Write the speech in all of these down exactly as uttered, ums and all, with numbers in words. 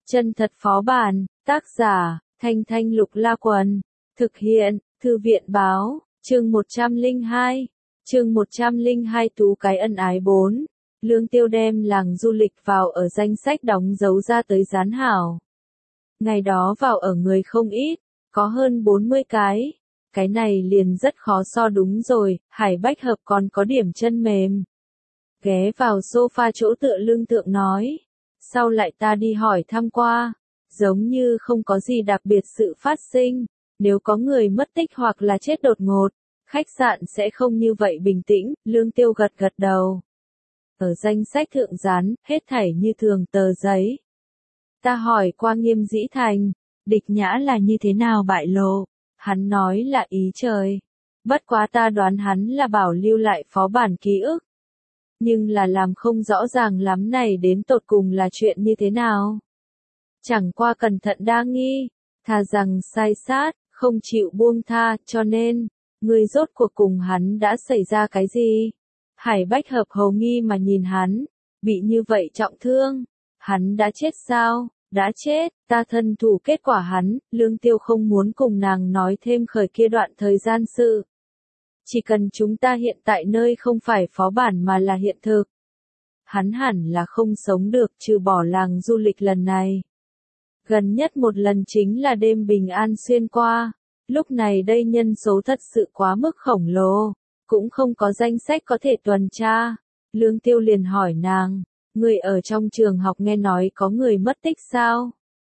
Chân thật phó bản, tác giả, Thanh Thanh Lục La Quần, thực hiện, Thư viện báo, chương một trăm lẻ hai, chương một trăm lẻ hai Tú cái ân ái bốn. Lương Tiêu đem làng du lịch vào ở danh sách đóng dấu ra tới gián hảo. Ngày đó vào ở người không ít, có hơn bốn mươi cái. Cái này liền rất khó so đúng rồi, Hải Bách Hợp còn có điểm chân mềm. Ghé vào sofa chỗ tựa lưng tượng nói. Sau lại ta đi hỏi thăm qua, giống như không có gì đặc biệt sự phát sinh, nếu có người mất tích hoặc là chết đột ngột, khách sạn sẽ không như vậy bình tĩnh, Lương Tiêu gật gật đầu. Ở danh sách thượng dán, hết thảy như thường tờ giấy. Ta hỏi qua Nghiêm Dĩ Thành, Địch Nhã là như thế nào bại lộ, hắn nói là ý trời. Bất quá ta đoán hắn là bảo lưu lại phó bản ký ức. Nhưng là làm không rõ ràng lắm này đến tột cùng là chuyện như thế nào. Chẳng qua cẩn thận đa nghi, thà rằng sai sát, không chịu buông tha, cho nên, người rốt cuộc cùng hắn đã xảy ra cái gì? Hải Bách Hợp hầu nghi mà nhìn hắn, bị như vậy trọng thương, hắn đã chết sao? Đã chết, ta thân thủ kết quả hắn, Lương Tiêu không muốn cùng nàng nói thêm khởi kia đoạn thời gian sự. Chỉ cần chúng ta hiện tại nơi không phải phó bản mà là hiện thực. Hắn hẳn là không sống được trừ bỏ làng du lịch lần này. Gần nhất một lần chính là đêm bình an xuyên qua. Lúc này đây nhân số thật sự quá mức khổng lồ. Cũng không có danh sách có thể tuần tra. Lương Tiêu liền hỏi nàng. Người ở trong trường học nghe nói có người mất tích sao?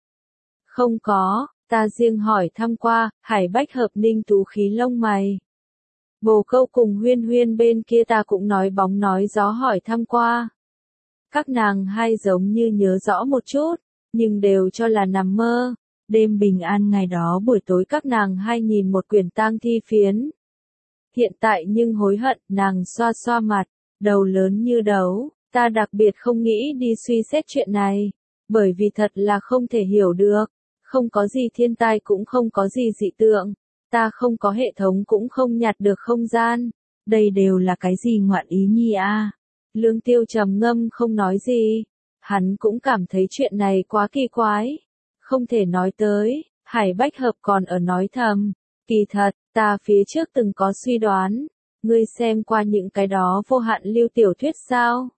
Không có, ta riêng hỏi thăm qua. Hải Bách Hợp ninh tú khí lông mày. Bồ Câu cùng Huyên Huyên bên kia ta cũng nói bóng nói gió hỏi thăm qua. Các nàng hai giống như nhớ rõ một chút, nhưng đều cho là nằm mơ. Đêm bình an ngày đó buổi tối các nàng hai nhìn một quyển tang thi phiến. Hiện tại nhưng hối hận, nàng xoa xoa mặt, đầu lớn như đấu, ta đặc biệt không nghĩ đi suy xét chuyện này, bởi vì thật là không thể hiểu được, không có gì thiên tai cũng không có gì dị tượng. Ta không có hệ thống cũng không nhặt được không gian. Đây đều là cái gì ngoạn ý nhi a? Lương Tiêu trầm ngâm không nói gì. Hắn cũng cảm thấy chuyện này quá kỳ quái. Không thể nói tới, Hải Bách Hợp còn ở nói thầm. Kỳ thật, ta phía trước từng có suy đoán. Ngươi xem qua những cái đó vô hạn lưu tiểu thuyết sao?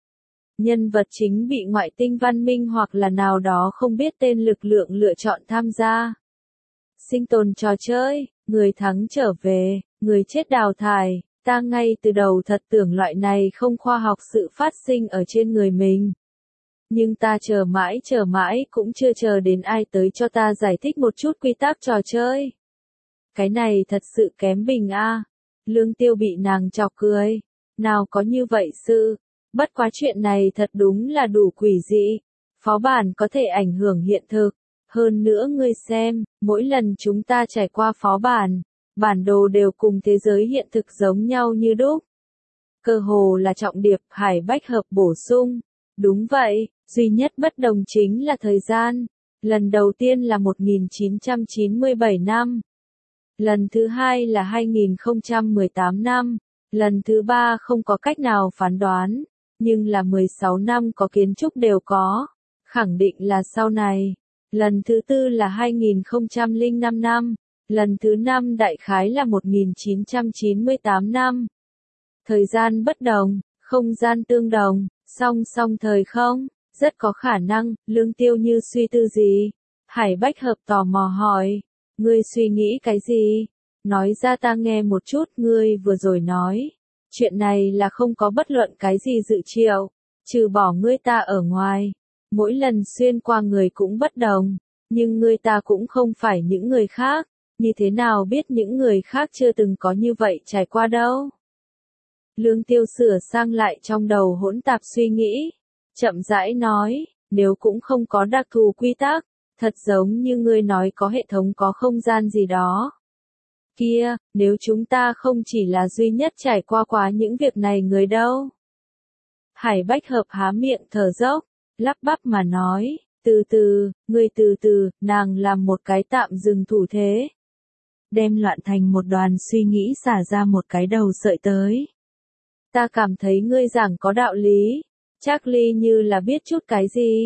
Nhân vật chính bị ngoại tinh văn minh hoặc là nào đó không biết tên lực lượng lựa chọn tham gia. Sinh tồn trò chơi, người thắng trở về, người chết đào thải, ta ngay từ đầu thật tưởng loại này không khoa học sự phát sinh ở trên người mình. Nhưng ta chờ mãi chờ mãi cũng chưa chờ đến ai tới cho ta giải thích một chút quy tắc trò chơi. Cái này thật sự kém bình a. Lương Tiêu bị nàng chọc cười, nào có như vậy sự, bất quá chuyện này thật đúng là đủ quỷ dị, phó bản có thể ảnh hưởng hiện thực. Hơn nữa ngươi xem, mỗi lần chúng ta trải qua phó bản, bản đồ đều cùng thế giới hiện thực giống nhau như đúc. Cơ hồ là trọng điệp, Hải Bách Hợp bổ sung. Đúng vậy, duy nhất bất đồng chính là thời gian. Lần đầu tiên là một nghìn chín trăm chín mươi bảy năm. Lần thứ hai là hai nghìn không trăm mười tám năm. Lần thứ ba không có cách nào phán đoán, nhưng là mười sáu năm có kiến trúc đều có. Khẳng định là sau này. Lần thứ tư là hai nghìn không trăm lẻ năm năm, lần thứ năm đại khái là một nghìn chín trăm chín mươi tám năm. Thời gian bất đồng, không gian tương đồng, song song thời không, rất có khả năng. Lương Tiêu như suy tư gì? Hải Bách Hợp tò mò hỏi, ngươi suy nghĩ cái gì? Nói ra ta nghe một chút. Ngươi vừa rồi nói, chuyện này là không có bất luận cái gì dự triệu, trừ bỏ ngươi ta ở ngoài. Mỗi lần xuyên qua người cũng bất đồng, nhưng người ta cũng không phải những người khác, như thế nào biết những người khác chưa từng có như vậy trải qua đâu. Lương Tiêu sửa sang lại trong đầu hỗn tạp suy nghĩ, chậm rãi nói, nếu cũng không có đặc thù quy tắc, thật giống như ngươi nói có hệ thống có không gian gì đó. Kia, nếu chúng ta không chỉ là duy nhất trải qua quá những việc này người đâu. Hải Bách Hợp há miệng thở dốc. Lắp bắp mà nói, từ từ, ngươi từ từ, nàng làm một cái tạm dừng thủ thế. Đem loạn thành một đoàn suy nghĩ xả ra một cái đầu sợi tới. Ta cảm thấy ngươi giảng có đạo lý, chắc ly như là biết chút cái gì.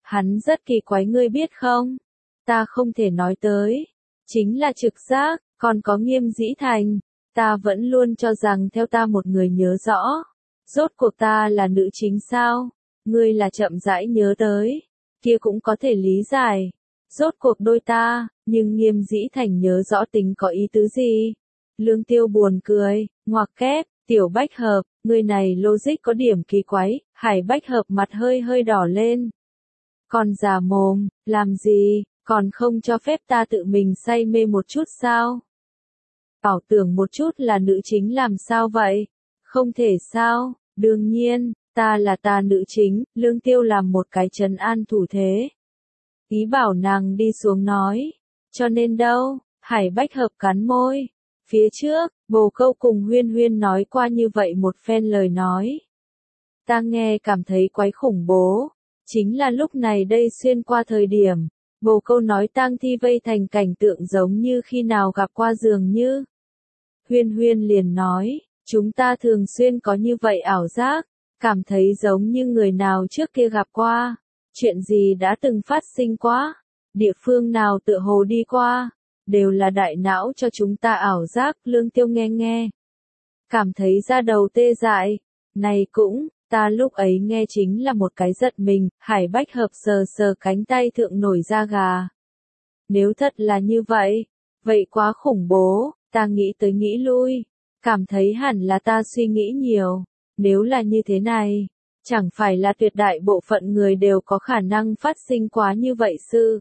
Hắn rất kỳ quái ngươi biết không? Ta không thể nói tới. Chính là trực giác, còn có Nghiêm Dĩ Thành. Ta vẫn luôn cho rằng theo ta một người nhớ rõ. Rốt cuộc ta là nữ chính sao? Ngươi là chậm rãi nhớ tới. Kia cũng có thể lý giải. Rốt cuộc đôi ta, nhưng Nghiêm Dĩ Thành nhớ rõ tính có ý tứ gì? Lương Tiêu buồn cười, ngoặc kép, Tiểu Bách Hợp, người này logic có điểm kỳ quái, Hải Bách Hợp mặt hơi hơi đỏ lên. Còn già mồm, làm gì, còn không cho phép ta tự mình say mê một chút sao? Bảo tưởng một chút là nữ chính làm sao vậy? Không thể sao, đương nhiên, ta là ta nữ chính, Lương Tiêu làm một cái trấn an thủ thế. Ý bảo nàng đi xuống nói, cho nên đâu, Hải Bách Hợp cắn môi. Phía trước, Bồ Câu cùng Huyên Huyên nói qua như vậy một phen lời nói. Ta nghe cảm thấy quái khủng bố. Chính là lúc này đây xuyên qua thời điểm. Bồ Câu nói tang thi vây thành cảnh tượng giống như khi nào gặp qua dường như. Huyên Huyên liền nói, chúng ta thường xuyên có như vậy ảo giác, cảm thấy giống như người nào trước kia gặp qua. Chuyện gì đã từng phát sinh quá, địa phương nào tựa hồ đi qua. Đều là đại não cho chúng ta ảo giác. Lương Tiêu nghe nghe, cảm thấy da đầu tê dại. Này cũng, ta lúc ấy nghe chính là một cái giật mình. Hải Bách Hợp sờ sờ cánh tay thượng nổi da gà. Nếu thật là như vậy, vậy quá khủng bố. Ta nghĩ tới nghĩ lui, cảm thấy hẳn là ta suy nghĩ nhiều. Nếu là như thế này, chẳng phải là tuyệt đại bộ phận người đều có khả năng phát sinh quá như vậy sự.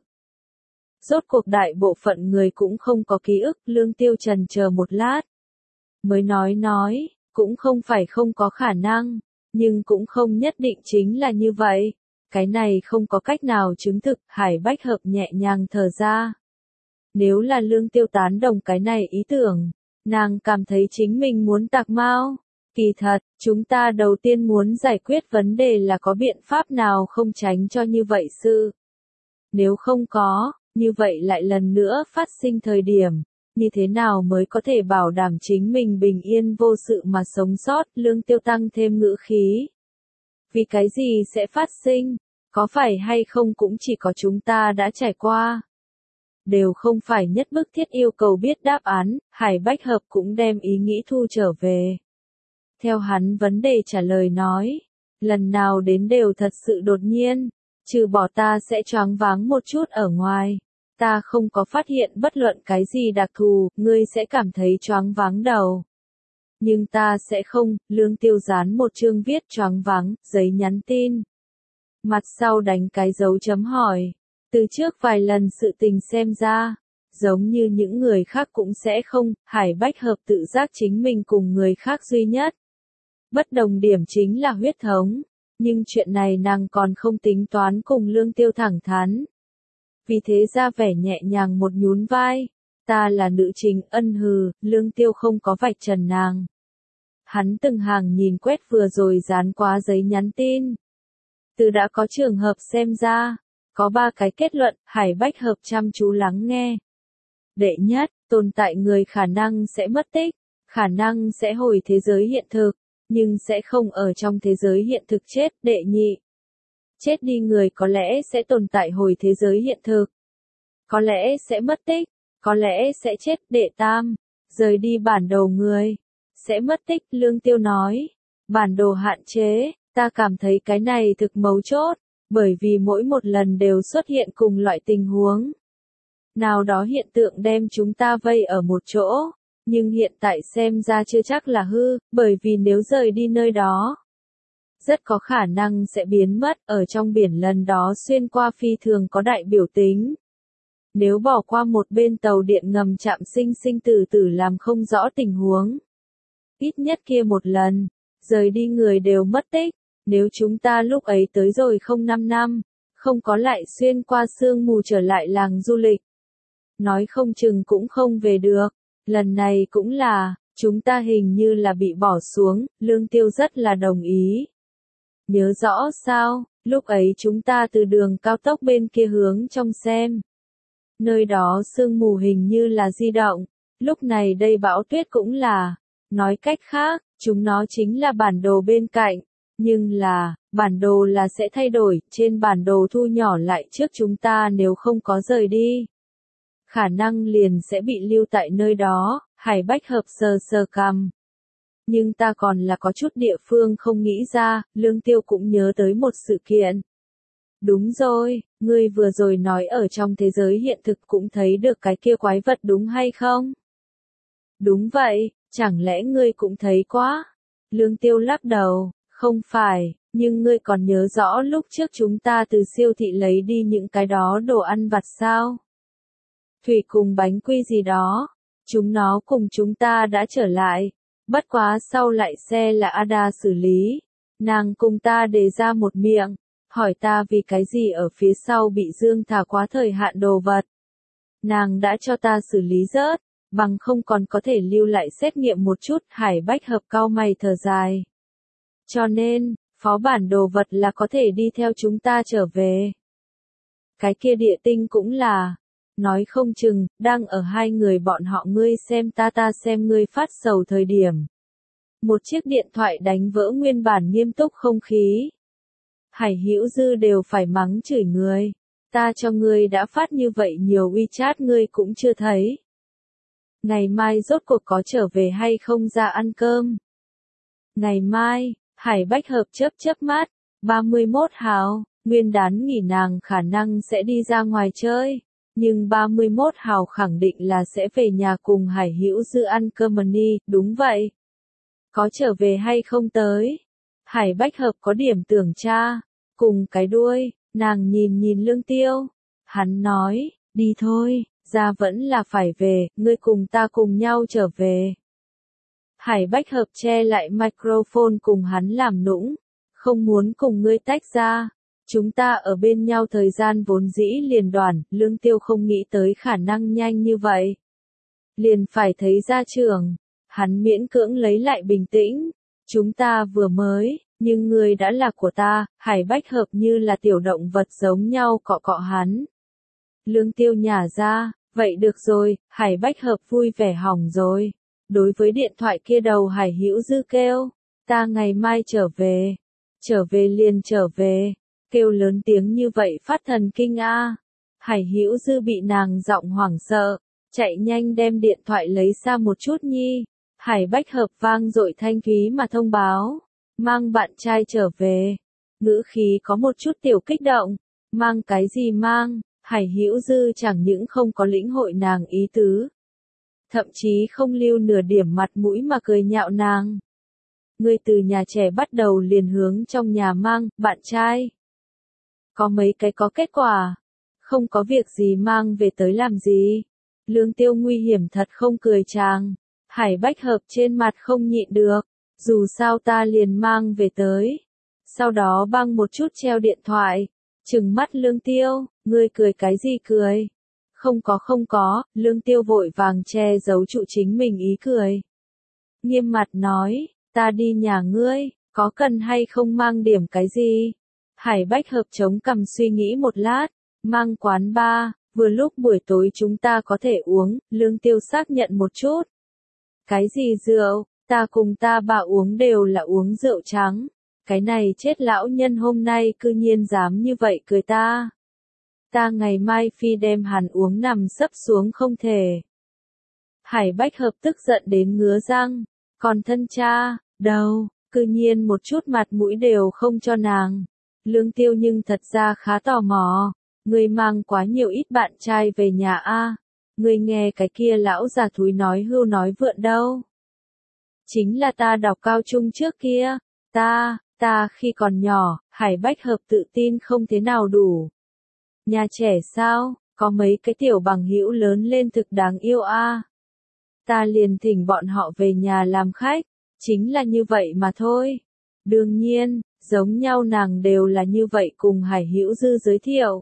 Rốt cuộc đại bộ phận người cũng không có ký ức. Lương Tiêu trần chờ một lát, mới nói nói, cũng không phải không có khả năng, nhưng cũng không nhất định chính là như vậy. Cái này không có cách nào chứng thực. Hải Bách Hợp nhẹ nhàng thở ra. Nếu là Lương Tiêu tán đồng cái này ý tưởng, nàng cảm thấy chính mình muốn tạc mau. Kỳ thật, chúng ta đầu tiên muốn giải quyết vấn đề là có biện pháp nào không tránh cho như vậy sự. Nếu không có, như vậy lại lần nữa phát sinh thời điểm, như thế nào mới có thể bảo đảm chính mình bình yên vô sự mà sống sót? Lương Tiêu tăng thêm ngữ khí. Vì cái gì sẽ phát sinh? Có phải hay không cũng chỉ có chúng ta đã trải qua. Đều không phải nhất bức thiết yêu cầu biết đáp án. Hải Bách Hợp cũng đem ý nghĩ thu trở về. Theo hắn vấn đề trả lời nói, lần nào đến đều thật sự đột nhiên, trừ bỏ ta sẽ choáng váng một chút ở ngoài. Ta không có phát hiện bất luận cái gì đặc thù, ngươi sẽ cảm thấy choáng váng đầu. Nhưng ta sẽ không. Lương Tiêu dán một chương viết choáng váng, giấy nhắn tin. Mặt sau đánh cái dấu chấm hỏi. Từ trước vài lần sự tình xem ra, giống như những người khác cũng sẽ không. Hải Bách Hợp tự giác chính mình cùng người khác duy nhất. Bất đồng điểm chính là huyết thống. Nhưng chuyện này nàng còn không tính toán cùng Lương Tiêu thẳng thắn. Vì thế ra vẻ nhẹ nhàng một nhún vai. Ta là nữ chính. Ân hừ. Lương Tiêu không có vạch trần nàng. Hắn từng hàng nhìn quét vừa rồi dán quá giấy nhắn tin. Từ đã có trường hợp xem ra, có ba cái kết luận. Hải Bách Hợp chăm chú lắng nghe. Đệ nhất, tồn tại người khả năng sẽ mất tích, khả năng sẽ hồi thế giới hiện thực, nhưng sẽ không ở trong thế giới hiện thực chết. Đệ nhị, chết đi người có lẽ sẽ tồn tại hồi thế giới hiện thực, có lẽ sẽ mất tích, có lẽ sẽ chết. Đệ tam, rời đi bản đồ người, sẽ mất tích. Lương Tiêu nói, bản đồ hạn chế, ta cảm thấy cái này thực mấu chốt, bởi vì mỗi một lần đều xuất hiện cùng loại tình huống. Nào đó hiện tượng đem chúng ta vây ở một chỗ, nhưng hiện tại xem ra chưa chắc là hư, bởi vì nếu rời đi nơi đó, rất có khả năng sẽ biến mất. Ở trong biển lần đó xuyên qua phi thường có đại biểu tính. Nếu bỏ qua một bên tàu điện ngầm chạm sinh sinh tử tử làm không rõ tình huống, ít nhất kia một lần, rời đi người đều mất tích. Nếu chúng ta lúc ấy tới rồi không năm năm, không có lại xuyên qua sương mù trở lại làng du lịch, nói không chừng cũng không về được. Lần này cũng là, chúng ta hình như là bị bỏ xuống. Lương Tiêu rất là đồng ý. Nhớ rõ sao, lúc ấy chúng ta từ đường cao tốc bên kia hướng trong xem. Nơi đó sương mù hình như là di động, lúc này đây bão tuyết cũng là. Nói cách khác, chúng nó chính là bản đồ bên cạnh. Nhưng là, bản đồ là sẽ thay đổi, trên bản đồ thu nhỏ lại trước chúng ta nếu không có rời đi. Khả năng liền sẽ bị lưu tại nơi đó, Hải Bách Hợp sờ sờ cằm. Nhưng ta còn là có chút địa phương không nghĩ ra, Lương Tiêu cũng nhớ tới một sự kiện. Đúng rồi, ngươi vừa rồi nói ở trong thế giới hiện thực cũng thấy được cái kia quái vật đúng hay không? Đúng vậy, chẳng lẽ ngươi cũng thấy quá? Lương Tiêu lắc đầu, không phải, nhưng ngươi còn nhớ rõ lúc trước chúng ta từ siêu thị lấy đi những cái đó đồ ăn vặt sao? Thủy cùng bánh quy gì đó, chúng nó cùng chúng ta đã trở lại, bất quá sau lại xe là Ada xử lý, nàng cùng ta đề ra một miệng, hỏi ta vì cái gì ở phía sau bị dương thả quá thời hạn đồ vật. Nàng đã cho ta xử lý rớt, bằng không còn có thể lưu lại xét nghiệm một chút. Hải Bách Hợp cau mày thở dài. Cho nên, phó bản đồ vật là có thể đi theo chúng ta trở về. Cái kia địa tinh cũng là, nói không chừng, đang ở hai người bọn họ ngươi xem ta ta xem ngươi phát sầu thời điểm. Một chiếc điện thoại đánh vỡ nguyên bản nghiêm túc không khí. Hải Hữu Dư đều phải mắng chửi người. Ta cho ngươi đã phát như vậy nhiều WeChat ngươi cũng chưa thấy. Ngày mai rốt cuộc có trở về hay không ra ăn cơm? Ngày mai, Hải Bách Hợp chớp chớp mắt, ba mươi mốt hào, nguyên đán nghỉ nàng khả năng sẽ đi ra ngoài chơi, nhưng ba mươi mốt hào khẳng định là sẽ về nhà cùng Hải Hữu Dư ăn cơm mani, đúng vậy. Có trở về hay không tới? Hải Bách Hợp có điểm tưởng cha, cùng cái đuôi, nàng nhìn nhìn Lương Tiêu. Hắn nói, đi thôi, ra vẫn là phải về, ngươi cùng ta cùng nhau trở về. Hải Bách Hợp che lại microphone cùng hắn làm nũng, không muốn cùng ngươi tách ra. Chúng ta ở bên nhau thời gian vốn dĩ liền đoàn, Lương Tiêu không nghĩ tới khả năng nhanh như vậy. Liền phải thấy ra trường, hắn miễn cưỡng lấy lại bình tĩnh. Chúng ta vừa mới, nhưng ngươi đã là của ta. Hải Bách Hợp như là tiểu động vật giống nhau cọ cọ hắn. Lương Tiêu nhả ra, vậy được rồi, Hải Bách Hợp vui vẻ hỏng rồi. Đối với điện thoại kia đầu Hải Hữu Dư kêu, ta ngày mai trở về, trở về liền trở về, kêu lớn tiếng như vậy phát thần kinh a. Hải Hữu Dư bị nàng giọng hoảng sợ, chạy nhanh đem điện thoại lấy xa một chút nhi. Hải Bách Hợp vang dội thanh thúy mà thông báo, mang bạn trai trở về. Ngữ khí có một chút tiểu kích động, mang cái gì mang? Hải Hữu Dư chẳng những không có lĩnh hội nàng ý tứ, thậm chí không lưu nửa điểm mặt mũi mà cười nhạo nàng. Ngươi từ nhà trẻ bắt đầu liền hướng trong nhà mang, bạn trai. Có mấy cái có kết quả, không có việc gì mang về tới làm gì. Lương Tiêu nguy hiểm thật không cười chàng. Hải Bách Hợp trên mặt không nhịn được, dù sao ta liền mang về tới. Sau đó băng một chút treo điện thoại, trừng mắt Lương Tiêu, ngươi cười cái gì cười? Không có không có, Lương Tiêu vội vàng che giấu trụ chính mình ý cười. Nghiêm mặt nói, ta đi nhà ngươi, có cần hay không mang điểm cái gì? Hải Bách Hợp chống cằm suy nghĩ một lát, mang quán bar, vừa lúc buổi tối chúng ta có thể uống. Lương Tiêu xác nhận một chút. Cái gì rượu, ta cùng ta bà uống đều là uống rượu trắng. Cái này chết lão nhân hôm nay cư nhiên dám như vậy cười ta. Ta ngày mai phi đem hắn uống nằm sấp xuống không thể. Hải Bách Hợp tức giận đến ngứa răng, còn thân cha, đâu, cư nhiên một chút mặt mũi đều không cho nàng. Lương Tiêu nhưng thật ra khá tò mò, ngươi mang quá nhiều ít bạn trai về nhà a, ngươi nghe cái kia lão già thúi nói hưu nói vượn đâu. Chính là ta đọc cao trung trước kia, ta, ta khi còn nhỏ, Hải Bách Hợp tự tin không thế nào đủ. Nhà trẻ sao, có mấy cái tiểu bằng hữu lớn lên thực đáng yêu a. Ta liền thỉnh bọn họ về nhà làm khách, chính là như vậy mà thôi. Đương nhiên, giống nhau nàng đều là như vậy cùng Hải Hữu Dư giới thiệu.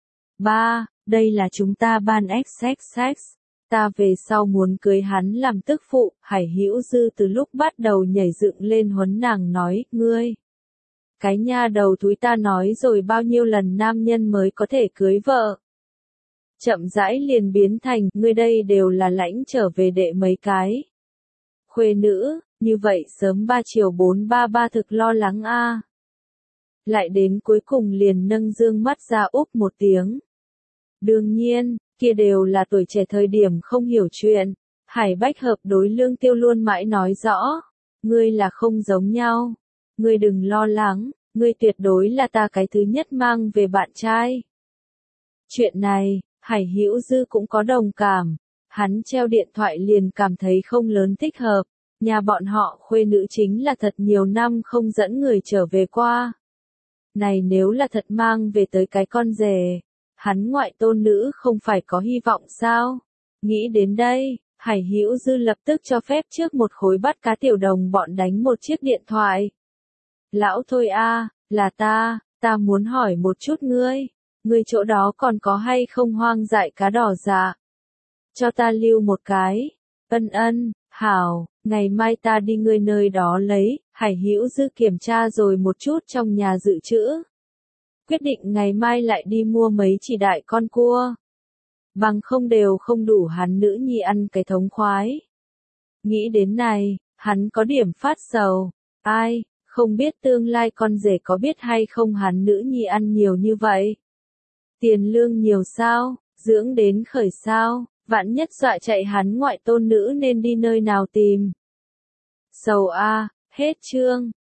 Ba, đây là chúng ta ban ích ích ích. Ta về sau muốn cưới hắn làm tức phụ. Hải Hữu Dư từ lúc bắt đầu nhảy dựng lên huấn nàng nói, ngươi. Cái nha đầu thúi ta nói rồi bao nhiêu lần nam nhân mới có thể cưới vợ. Chậm rãi liền biến thành, ngươi đây đều là lãnh trở về đệ mấy cái. Khuê nữ, Như vậy sớm ba chiều bốn ba ba thực lo lắng a. Lại đến cuối cùng liền nâng dương mắt ra úp một tiếng. Đương nhiên, kia đều là tuổi trẻ thời điểm không hiểu chuyện. Hải Bách Hợp đối Lương Tiêu luôn mãi nói rõ. Ngươi là không giống nhau. Ngươi đừng lo lắng, ngươi tuyệt đối là ta cái thứ nhất mang về bạn trai. Chuyện này, Hải Hữu Dư cũng có đồng cảm. Hắn treo điện thoại liền cảm thấy không lớn thích hợp. Nhà bọn họ khuê nữ chính là thật nhiều năm không dẫn người trở về qua. Này nếu là thật mang về tới cái con rể, hắn ngoại tôn nữ không phải có hy vọng sao? Nghĩ đến đây, Hải Hữu Dư lập tức cho phép trước một khối bắt cá tiểu đồng bọn đánh một chiếc điện thoại. Lão thôi a, là ta, ta muốn hỏi một chút ngươi, ngươi chỗ đó còn có hay không hoang dại cá đỏ dạ? Cho ta lưu một cái. Ân ân, hảo, ngày mai ta đi ngươi nơi đó lấy. Hải Hữu Dư kiểm tra rồi một chút trong nhà dự trữ. Quyết định ngày mai lại đi mua mấy chỉ đại con cua. Bằng không đều không đủ hắn nữ nhi ăn cái thống khoái. Nghĩ đến này, hắn có điểm phát sầu. Ai, không biết tương lai con rể có biết hay không hắn nữ nhi ăn nhiều như vậy. Tiền lương nhiều sao, dưỡng đến khởi sao, vạn nhất dọa chạy hắn ngoại tôn nữ nên đi nơi nào tìm. Sầu a, hết chương.